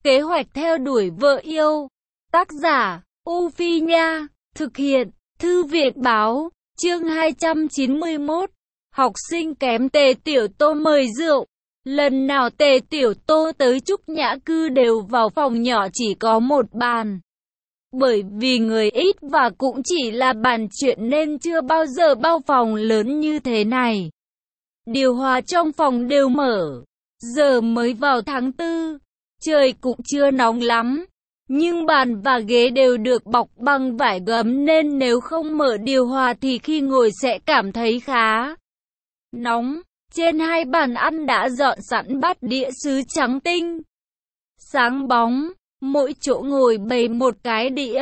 Kế hoạch theo đuổi vợ yêu. Tác giả, U Phi Nha. Thực hiện, Thư viện Báo. Chương 291. Học sinh kém Tề Tiểu Tô mời rượu. Lần nào Tề Tiểu Tô tới Trúc Nhã Cư đều vào phòng nhỏ chỉ có một bàn. Bởi vì người ít và cũng chỉ là bàn chuyện nên chưa bao giờ bao phòng lớn như thế này. Điều hòa trong phòng đều mở. Giờ mới vào tháng 4, trời cũng chưa nóng lắm. Nhưng bàn và ghế đều được bọc bằng vải gấm nên nếu không mở điều hòa thì khi ngồi sẽ cảm thấy khá nóng. Trên hai bàn ăn đã dọn sẵn bát đĩa sứ trắng tinh, sáng bóng. Mỗi chỗ ngồi bày một cái đĩa,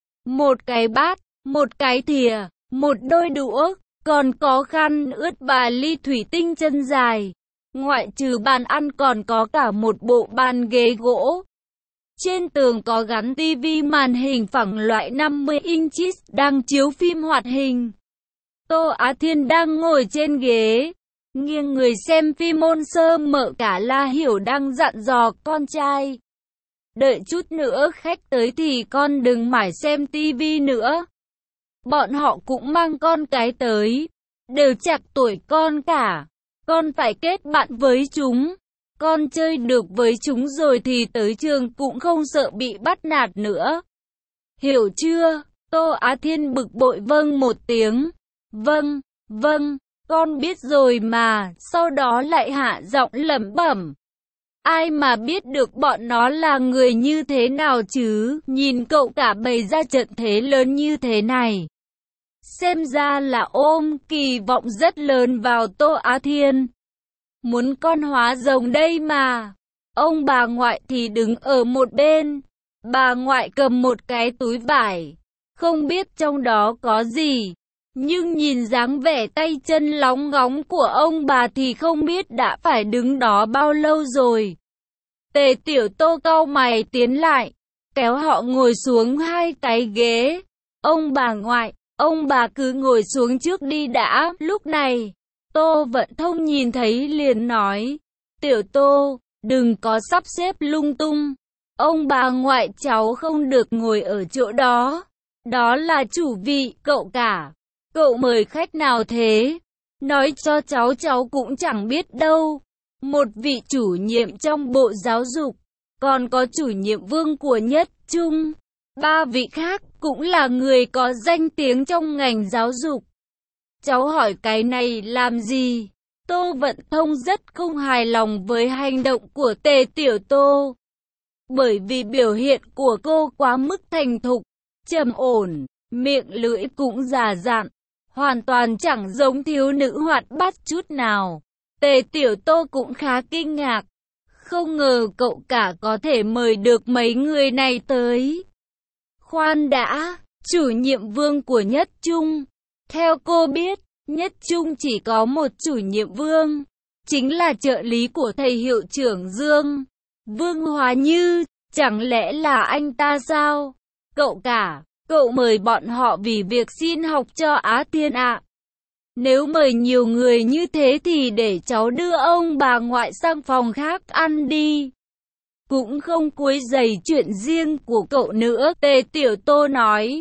một cái bát, một cái thìa, một đôi đũa, còn có khăn ướt và ly thủy tinh chân dài. Ngoại trừ bàn ăn còn có cả một bộ bàn ghế gỗ. Trên tường có gắn tivi màn hình phẳng loại 50 inches đang chiếu phim hoạt hình. Tô Á Thiên đang ngồi trên ghế, nghiêng người xem phim ôn sơ mợ cả La Hiểu đang dặn dò con trai. Đợi chút nữa khách tới thì con đừng mải xem tivi nữa. Bọn họ cũng mang con cái tới, đều chạc tuổi con cả. Con phải kết bạn với chúng. Con chơi được với chúng rồi thì tới trường cũng không sợ bị bắt nạt nữa. Hiểu chưa? Tô Á Thiên bực bội vâng một tiếng. Vâng, vâng, con biết rồi mà. Sau đó lại hạ giọng lẩm bẩm. Ai mà biết được bọn nó là người như thế nào chứ, nhìn cậu cả bày ra trận thế lớn như thế này. Xem ra là ôm kỳ vọng rất lớn vào Tô Á Thiên. Muốn con hóa rồng đây mà. Ông bà ngoại thì đứng ở một bên. Bà ngoại cầm một cái túi vải, không biết trong đó có gì. Nhưng nhìn dáng vẻ tay chân lóng ngóng của ông bà thì không biết đã phải đứng đó bao lâu rồi. Tề Tiểu Tô cau mày tiến lại, kéo họ ngồi xuống hai cái ghế. Ông bà ngoại, ông bà cứ ngồi xuống trước đi đã. Lúc này, Tô Vận Thông nhìn thấy liền nói, Tiểu Tô, đừng có sắp xếp lung tung. Ông bà ngoại cháu không được ngồi ở chỗ đó. Đó là chủ vị, cậu cả. Cậu mời khách nào thế? Nói cho cháu cũng chẳng biết đâu. Một vị chủ nhiệm trong Bộ Giáo dục, còn có chủ nhiệm Vương của Nhất Trung. Ba vị khác cũng là người có danh tiếng trong ngành giáo dục. Cháu hỏi cái này làm gì? Tô Vận Thông rất không hài lòng với hành động của Tề Tiểu Tô. Bởi vì biểu hiện của cô quá mức thành thục, trầm ổn, miệng lưỡi cũng già dặn, hoàn toàn chẳng giống thiếu nữ hoạt bát chút nào. Tề Tiểu Tô cũng khá kinh ngạc. Không ngờ cậu cả có thể mời được mấy người này tới. Khoan đã, chủ nhiệm Vương của Nhất Trung. Theo cô biết, Nhất Trung chỉ có một chủ nhiệm Vương, chính là trợ lý của thầy hiệu trưởng Dương. Vương Hóa Như, chẳng lẽ là anh ta sao? Cậu cả, cậu mời bọn họ vì việc xin học cho Á Thiên ạ. Nếu mời nhiều người như thế thì để cháu đưa ông bà ngoại sang phòng khác ăn đi. Cũng không quấy rầy chuyện riêng của cậu nữa, Tề Tiểu Tô nói.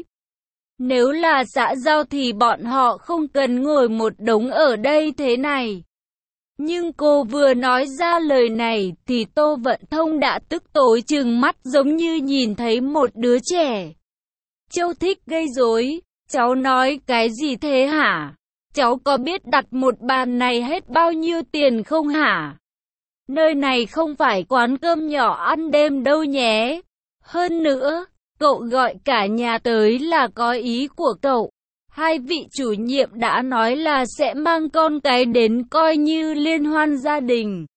Nếu là xã giao thì bọn họ không cần ngồi một đống ở đây thế này. Nhưng cô vừa nói ra lời này thì Tô Vận Thông đã tức tối trừng mắt giống như nhìn thấy một đứa trẻ. Châu thích gây rối, cháu nói cái gì thế hả? Cháu có biết đặt một bàn này hết bao nhiêu tiền không hả? Nơi này không phải quán cơm nhỏ ăn đêm đâu nhé. Hơn nữa, cậu gọi cả nhà tới là có ý của cậu. Hai vị chủ nhiệm đã nói là sẽ mang con cái đến coi như liên hoan gia đình.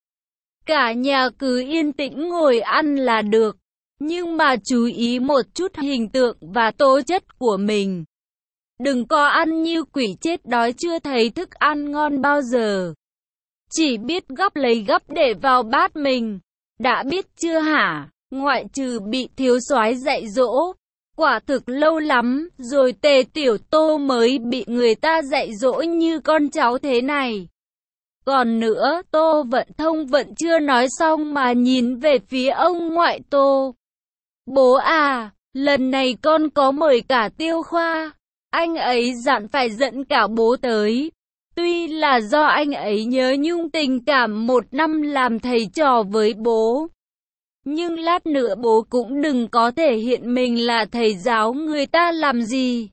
Cả nhà cứ yên tĩnh ngồi ăn là được. Nhưng mà chú ý một chút hình tượng và tố chất của mình. Đừng có ăn như quỷ chết đói chưa thấy thức ăn ngon bao giờ. Chỉ biết gắp lấy gắp để vào bát mình. Đã biết chưa hả? Ngoại trừ bị thiếu soái dạy dỗ. Quả thực lâu lắm rồi Tề Tiểu Tô mới bị người ta dạy dỗ như con cháu thế này. Còn nữa, Tô Vận Thông vẫn chưa nói xong mà nhìn về phía ông ngoại Tô. Bố à, lần này con có mời cả Tiêu Khoa. Anh ấy dặn phải dẫn cả bố tới. Tuy là do anh ấy nhớ nhung tình cảm 1 năm làm thầy trò với bố. Nhưng lát nữa bố cũng đừng có thể hiện mình là thầy giáo người ta làm gì.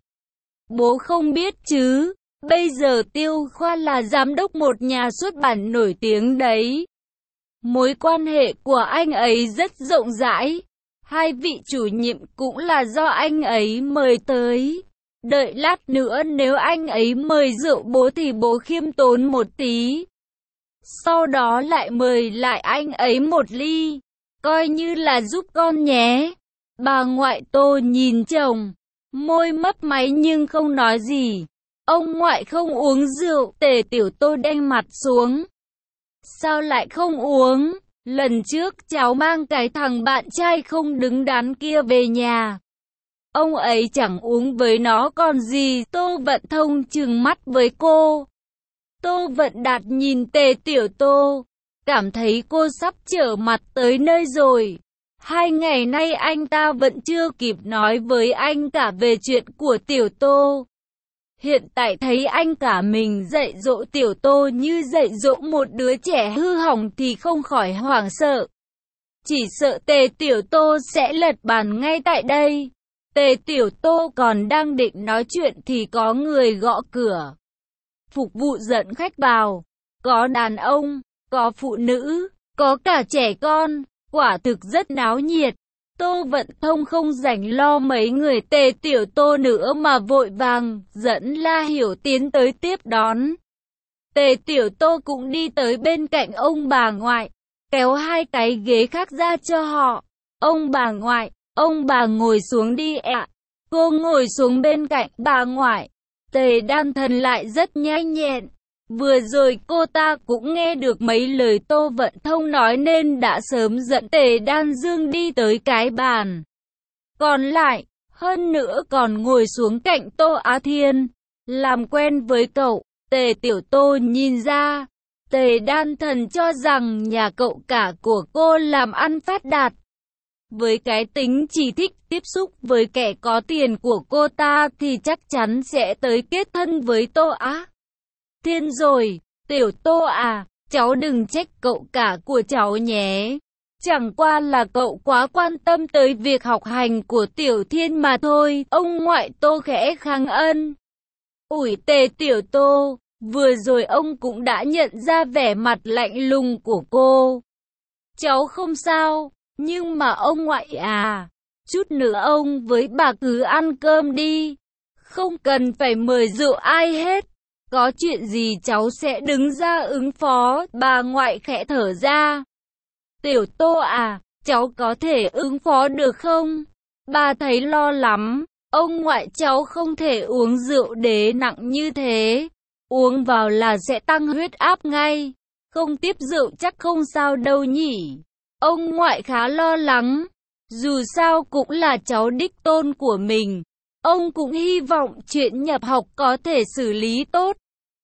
Bố không biết chứ, bây giờ Tiêu Khoa là giám đốc một nhà xuất bản nổi tiếng đấy. Mối quan hệ của anh ấy rất rộng rãi. 2 vị chủ nhiệm cũng là do anh ấy mời tới. Đợi lát nữa nếu anh ấy mời rượu bố thì bố khiêm tốn một tí. Sau đó lại mời lại anh ấy 1 ly. Coi như là giúp con nhé. Bà ngoại Tô nhìn chồng, môi mấp máy nhưng không nói gì. Ông ngoại không uống rượu, Tề Tiểu Tô đanh mặt xuống. Sao lại không uống? Lần trước cháu mang cái thằng bạn trai không đứng đắn kia về nhà. Ông ấy chẳng uống với nó còn gì. Tô Vận Thông trừng mắt với cô. Tô Vận Đạt nhìn Tề Tiểu Tô, cảm thấy cô sắp trở mặt tới nơi rồi. 2 ngày nay anh ta vẫn chưa kịp nói với anh cả về chuyện của Tiểu Tô. Hiện tại thấy anh cả mình dạy dỗ Tiểu Tô như dạy dỗ một đứa trẻ hư hỏng thì không khỏi hoảng sợ. Chỉ sợ Tề Tiểu Tô sẽ lật bàn ngay tại đây. Tề Tiểu Tô còn đang định nói chuyện thì có người gõ cửa. Phục vụ dẫn khách vào. Có đàn ông, có phụ nữ, có cả trẻ con. Quả thực rất náo nhiệt. Tô Vận Thông không rảnh lo mấy người Tề Tiểu Tô nữa mà vội vàng dẫn La Hiểu tiến tới tiếp đón. Tề Tiểu Tô cũng đi tới bên cạnh ông bà ngoại, kéo 2 cái ghế khác ra cho họ. Ông bà ngoại, ông bà ngồi xuống đi ạ. Cô ngồi xuống bên cạnh bà ngoại. Tề Đan Thần lại rất nhanh nhẹn. Vừa rồi cô ta cũng nghe được mấy lời Tô Vận Thông nói nên đã sớm dẫn Tề Đan Dương đi tới cái bàn còn lại, hơn nữa còn ngồi xuống cạnh Tô Á Thiên. Làm quen với cậu, Tề Tiểu Tô nhìn ra, Tề Đan Thần cho rằng nhà cậu cả của cô làm ăn phát đạt. Với cái tính chỉ thích tiếp xúc với kẻ có tiền của cô ta thì chắc chắn sẽ tới kết thân với Tô Á Thiên rồi. Tiểu Tô à, cháu đừng trách cậu cả của cháu nhé. Chẳng qua là cậu quá quan tâm tới việc học hành của Tiểu Thiên mà thôi. Ông ngoại Tô khẽ khăng ân. Ủi Tề Tiểu Tô, vừa rồi ông cũng đã nhận ra vẻ mặt lạnh lùng của cô. Cháu không sao, nhưng mà ông ngoại à, chút nữa ông với bà cứ ăn cơm đi. Không cần phải mời rượu ai hết. Có chuyện gì cháu sẽ đứng ra ứng phó. Bà ngoại khẽ thở ra. Tiểu Tô à, cháu có thể ứng phó được không? Bà thấy lo lắm. Ông ngoại cháu không thể uống rượu đế nặng như thế. Uống vào là sẽ tăng huyết áp ngay. Không tiếp rượu chắc không sao đâu nhỉ. Ông ngoại khá lo lắng. Dù sao cũng là cháu đích tôn của mình. Ông cũng hy vọng chuyện nhập học có thể xử lý tốt.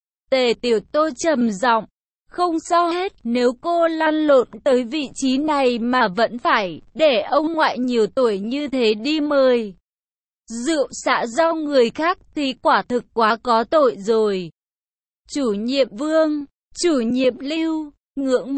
Tề Tiểu Tô trầm giọng. Không sao hết, nếu cô lăn lộn tới vị trí này mà vẫn phải để ông ngoại nhiều tuổi như thế đi mời rượu xạ do người khác thì quả thực quá có tội rồi. Chủ nhiệm Vương, chủ nhiệm Lưu, ngưỡng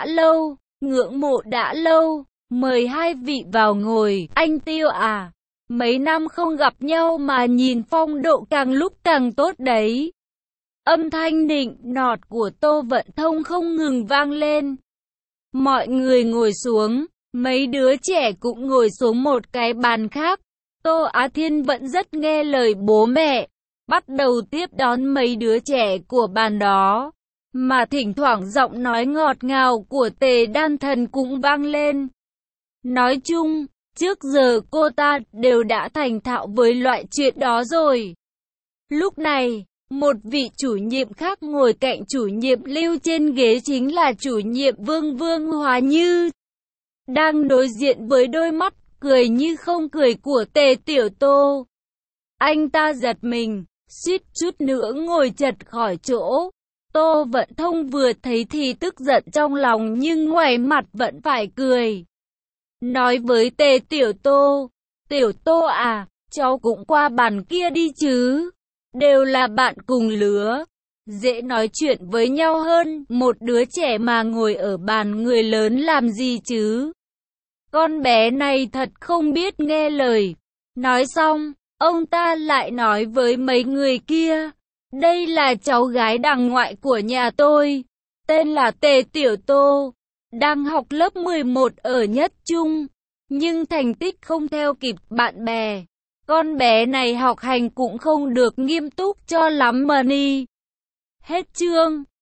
mộ đã lâu, mời 2 vị vào ngồi. Anh Tiêu à, mấy năm không gặp nhau mà nhìn phong độ càng lúc càng tốt đấy. Âm thanh nịnh nọt của Tô Vận Thông không ngừng vang lên. Mọi người ngồi xuống, mấy đứa trẻ cũng ngồi xuống một cái bàn khác. Tô Á Thiên vẫn rất nghe lời bố mẹ, bắt đầu tiếp đón mấy đứa trẻ của bàn đó. Mà thỉnh thoảng giọng nói ngọt ngào của Tề Đan Thần cũng vang lên. Nói chung, trước giờ cô ta đều đã thành thạo với loại chuyện đó rồi. Lúc này, một vị chủ nhiệm khác ngồi cạnh chủ nhiệm Lưu trên ghế chính là chủ nhiệm Vương Hóa Như. Đang đối diện với đôi mắt cười như không cười của Tề Tiểu Tô. Anh ta giật mình, suýt chút nữa ngồi chật khỏi chỗ. Tô Vận Thông vừa thấy thì tức giận trong lòng nhưng ngoài mặt vẫn phải cười. Nói với Tề Tiểu Tô, Tiểu Tô à, cháu cũng qua bàn kia đi chứ. Đều là bạn cùng lứa, dễ nói chuyện với nhau hơn một đứa trẻ mà ngồi ở bàn người lớn làm gì chứ. Con bé này thật không biết nghe lời. Nói xong, ông ta lại nói với mấy người kia, đây là cháu gái đằng ngoại của nhà tôi, tên là Tề Tiểu Tô, đang học lớp 11 ở Nhất Trung, nhưng thành tích không theo kịp bạn bè. Con bé này học hành cũng không được nghiêm túc cho lắm mà ni. Hết chương.